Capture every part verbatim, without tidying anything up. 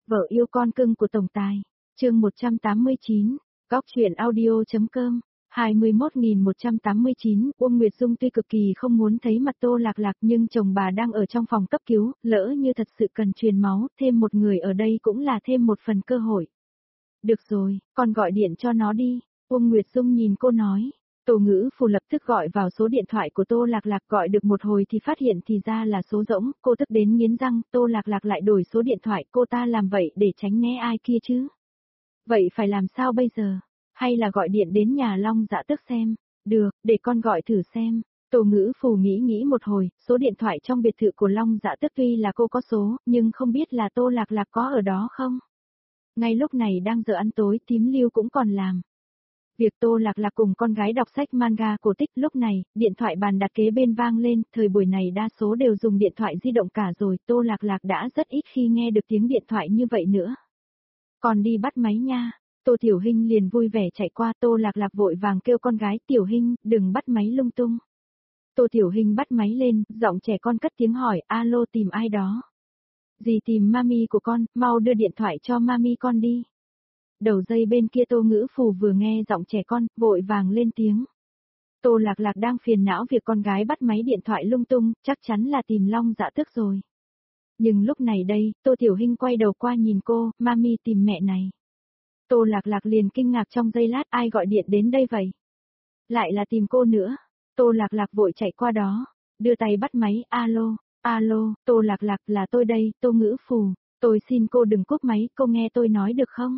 Vợ yêu con cưng của tổng tài. Chương một trăm tám mươi chín, góc truyện audio.com. hai mươi mốt nghìn một trăm tám mươi chín, Uông Nguyệt Dung tuy cực kỳ không muốn thấy mặt Tô Lạc Lạc nhưng chồng bà đang ở trong phòng cấp cứu, lỡ như thật sự cần truyền máu, thêm một người ở đây cũng là thêm một phần cơ hội. Được rồi, con gọi điện cho nó đi, Uông Nguyệt Dung nhìn cô nói. Tô Ngữ Phù lập tức gọi vào số điện thoại của Tô Lạc Lạc, gọi được một hồi thì phát hiện thì ra là số rỗng, cô tức đến nghiến răng, Tô Lạc Lạc lại đổi số điện thoại, cô ta làm vậy để tránh né ai kia chứ. Vậy phải làm sao bây giờ? Hay là gọi điện đến nhà Long Dạ Tước xem? Được, để con gọi thử xem. Tô Ngữ Phù nghĩ nghĩ một hồi, số điện thoại trong biệt thự của Long Dạ Tước tuy là cô có số, nhưng không biết là Tô Lạc Lạc có ở đó không? Ngay lúc này đang giờ ăn tối, Tím Lưu cũng còn làm. Việc Tô Lạc Lạc cùng con gái đọc sách manga cổ tích, lúc này, điện thoại bàn đặt kế bên vang lên, thời buổi này đa số đều dùng điện thoại di động cả rồi, Tô Lạc Lạc đã rất ít khi nghe được tiếng điện thoại như vậy nữa. Còn đi bắt máy nha. Tô Tiểu Hinh liền vui vẻ chạy qua, Tô Lạc Lạc vội vàng kêu con gái, Tiểu Hinh, đừng bắt máy lung tung. Tô Tiểu Hinh bắt máy lên, giọng trẻ con cất tiếng hỏi, alo, tìm ai đó? Dì tìm mami của con, mau đưa điện thoại cho mami con đi. Đầu dây bên kia Tô Ngữ Phù vừa nghe giọng trẻ con, vội vàng lên tiếng. Tô Lạc Lạc đang phiền não việc con gái bắt máy điện thoại lung tung, chắc chắn là tìm Long Dạ Tước rồi. Nhưng lúc này đây, Tô Tiểu Hinh quay đầu qua nhìn cô, mami tìm mẹ này. Tô Lạc Lạc liền kinh ngạc trong giây lát, ai gọi điện đến đây vậy? Lại là tìm cô nữa. Tô Lạc Lạc vội chạy qua đó, đưa tay bắt máy, alo, alo, Tô Lạc Lạc là tôi đây, Tô Ngữ Phù, tôi xin cô đừng cúp máy, cô nghe tôi nói được không?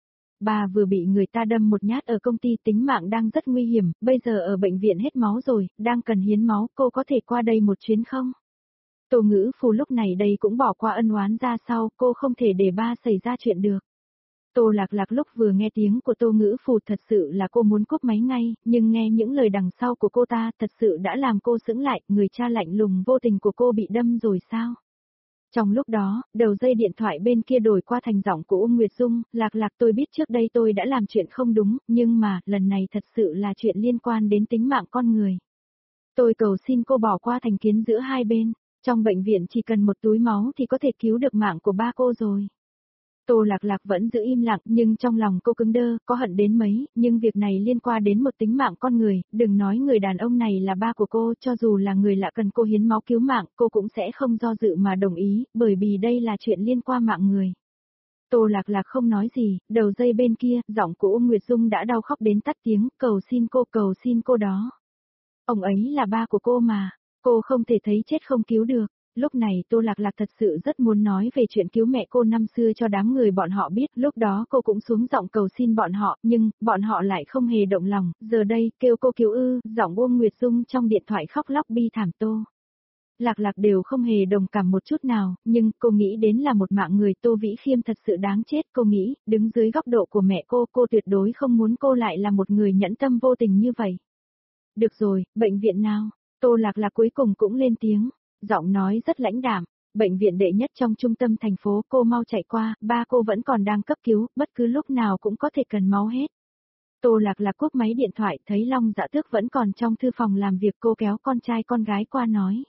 Bà vừa bị người ta đâm một nhát ở công ty, tính mạng đang rất nguy hiểm, bây giờ ở bệnh viện hết máu rồi, đang cần hiến máu, cô có thể qua đây một chuyến không? Tô Ngữ Phù lúc này đây cũng bỏ qua ân oán ra sau, cô không thể để ba xảy ra chuyện được. Tô Lạc Lạc lúc vừa nghe tiếng của Tô Ngữ Phù thật sự là cô muốn cúp máy ngay, nhưng nghe những lời đằng sau của cô ta thật sự đã làm cô sững lại, người cha lạnh lùng vô tình của cô bị đâm rồi sao? Trong lúc đó, đầu dây điện thoại bên kia đổi qua thành giọng của Uông Nguyệt Dung, Lạc Lạc, tôi biết trước đây tôi đã làm chuyện không đúng, nhưng mà, lần này thật sự là chuyện liên quan đến tính mạng con người. Tôi cầu xin cô bỏ qua thành kiến giữa hai bên, trong bệnh viện chỉ cần một túi máu thì có thể cứu được mạng của ba cô rồi. Tô Lạc Lạc vẫn giữ im lặng, nhưng trong lòng cô cứng đơ, có hận đến mấy, nhưng việc này liên quan đến một tính mạng con người, đừng nói người đàn ông này là ba của cô, cho dù là người lạ cần cô hiến máu cứu mạng, cô cũng sẽ không do dự mà đồng ý, bởi vì đây là chuyện liên quan mạng người. Tô Lạc Lạc không nói gì, đầu dây bên kia, giọng của Uông Nguyệt Dung đã đau khóc đến tắt tiếng, cầu xin cô, cầu xin cô đó. Ông ấy là ba của cô mà, cô không thể thấy chết không cứu được. Lúc này Tô Lạc Lạc thật sự rất muốn nói về chuyện cứu mẹ cô năm xưa cho đám người bọn họ biết, lúc đó cô cũng xuống giọng cầu xin bọn họ, nhưng, bọn họ lại không hề động lòng, giờ đây, kêu cô cứu ư, giọng Uông Nguyệt Dung trong điện thoại khóc lóc bi thảm. Tô Lạc Lạc đều không hề đồng cảm một chút nào, nhưng cô nghĩ đến là một mạng người, Tô Vĩ Khiêm thật sự đáng chết, cô nghĩ, đứng dưới góc độ của mẹ cô, cô tuyệt đối không muốn cô lại là một người nhẫn tâm vô tình như vậy. Được rồi, bệnh viện nào? Tô Lạc Lạc cuối cùng cũng lên tiếng. Giọng nói rất lãnh đạm, bệnh viện đệ nhất trong trung tâm thành phố, cô mau chạy qua, ba cô vẫn còn đang cấp cứu, bất cứ lúc nào cũng có thể cần máu hết. Tô Lạc Lạc cúp máy điện thoại, thấy Long Dạ Tước vẫn còn trong thư phòng làm việc, cô kéo con trai con gái qua nói.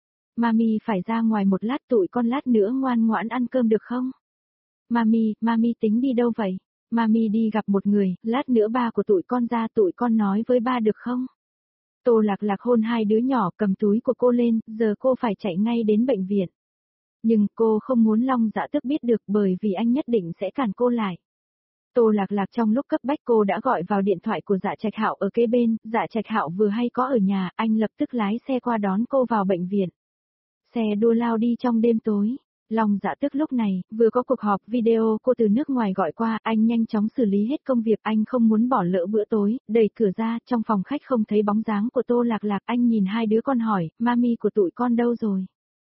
Mami phải ra ngoài một lát, tụi con lát nữa ngoan ngoãn ăn cơm được không? Mami, mami tính đi đâu vậy? Mami đi gặp một người, lát nữa ba của tụi con ra, tụi con nói với ba được không? Tô Lạc Lạc hôn hai đứa nhỏ, cầm túi của cô lên, giờ cô phải chạy ngay đến bệnh viện. Nhưng cô không muốn Long Dạ Tước biết được, bởi vì anh nhất định sẽ cản cô lại. Tô Lạc Lạc trong lúc cấp bách cô đã gọi vào điện thoại của Dạ Trạch Hạo ở kế bên, Dạ Trạch Hạo vừa hay có ở nhà, anh lập tức lái xe qua đón cô vào bệnh viện. Xe đua lao đi trong đêm tối. Long Dạ Tước lúc này, vừa có cuộc họp video cô từ nước ngoài gọi qua, anh nhanh chóng xử lý hết công việc, anh không muốn bỏ lỡ bữa tối, đẩy cửa ra, trong phòng khách không thấy bóng dáng của Tô Lạc Lạc, anh nhìn hai đứa con hỏi, mami của tụi con đâu rồi?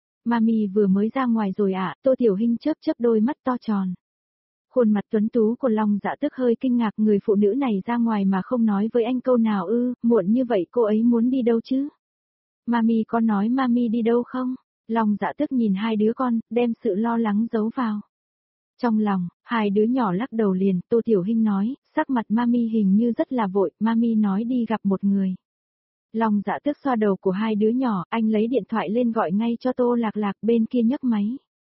Mami vừa mới ra ngoài rồi ạ, à? Tô Tiểu Hinh chớp chớp đôi mắt to tròn. Khuôn mặt tuấn tú của Long Dạ Tước hơi kinh ngạc, người phụ nữ này ra ngoài mà không nói với anh câu nào ư, muộn như vậy cô ấy muốn đi đâu chứ? Mami có nói mami đi đâu không? Long Dạ Tước nhìn hai đứa con, đem sự lo lắng giấu vào. Trong lòng, hai đứa nhỏ lắc đầu liền, Tô Tiểu Hinh nói, sắc mặt mami hình như rất là vội, mami nói đi gặp một người. Long Dạ Tước xoa đầu của hai đứa nhỏ, anh lấy điện thoại lên gọi ngay cho Tô Lạc Lạc, bên kia nhấc máy.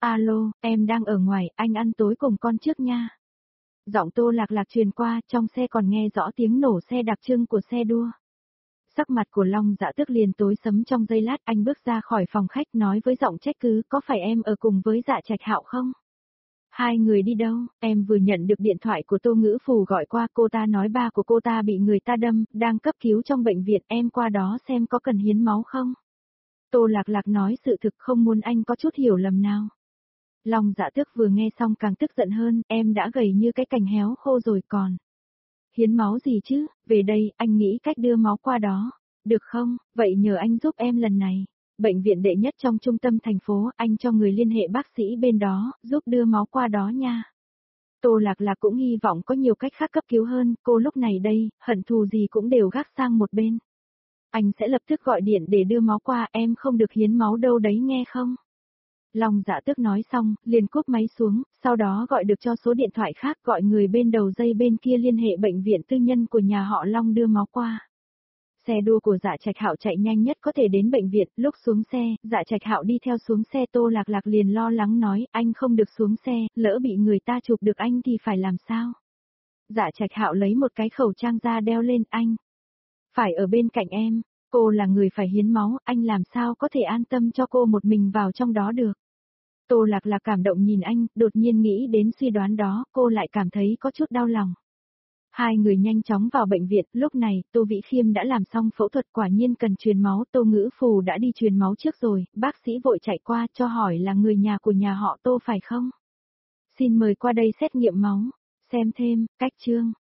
Alo, em đang ở ngoài, anh ăn tối cùng con trước nha. Giọng Tô Lạc Lạc truyền qua, trong xe còn nghe rõ tiếng nổ xe đặc trưng của xe đua. Sắc mặt của Long Dạ Tước liền tối sầm trong giây lát, anh bước ra khỏi phòng khách nói với giọng trách cứ, có phải em ở cùng với Dạ Trạch Hạo không? Hai người đi đâu? Em vừa nhận được điện thoại của Tô Ngữ Phù gọi qua, cô ta nói ba của cô ta bị người ta đâm, đang cấp cứu trong bệnh viện, em qua đó xem có cần hiến máu không? Tô Lạc Lạc nói sự thực, không muốn anh có chút hiểu lầm nào. Long Dạ Tước vừa nghe xong càng tức giận hơn, em đã gầy như cái cành héo khô rồi còn. Hiến máu gì chứ, về đây, anh nghĩ cách đưa máu qua đó. Được không, vậy nhờ anh giúp em lần này. Bệnh viện đệ nhất trong trung tâm thành phố, anh cho người liên hệ bác sĩ bên đó, giúp đưa máu qua đó nha. Tô Lạc Lạc cũng hy vọng có nhiều cách khác cấp cứu hơn, cô lúc này đây, hận thù gì cũng đều gác sang một bên. Anh sẽ lập tức gọi điện để đưa máu qua, em không được hiến máu đâu đấy nghe không? Long Dạ Tước nói xong, liền cúp máy xuống, sau đó gọi được cho số điện thoại khác, gọi người bên đầu dây bên kia liên hệ bệnh viện tư nhân của nhà họ Long đưa máu qua. Xe đua của Dạ Trạch Hạo chạy nhanh nhất có thể đến bệnh viện, lúc xuống xe, Dạ Trạch Hạo đi theo xuống xe. Tô Lạc Lạc liền lo lắng nói, anh không được xuống xe, lỡ bị người ta chụp được anh thì phải làm sao? Dạ Trạch Hạo lấy một cái khẩu trang ra đeo lên, anh phải ở bên cạnh em, cô là người phải hiến máu, anh làm sao có thể an tâm cho cô một mình vào trong đó được. Tô Lạc Lạc cảm động nhìn anh, đột nhiên nghĩ đến suy đoán đó, cô lại cảm thấy có chút đau lòng. Hai người nhanh chóng vào bệnh viện, lúc này, Tô Vĩ Khiêm đã làm xong phẫu thuật, quả nhiên cần truyền máu, Tô Ngữ Phù đã đi truyền máu trước rồi, bác sĩ vội chạy qua cho hỏi là người nhà của nhà họ Tô phải không? Xin mời qua đây xét nghiệm máu, xem thêm, cách chương.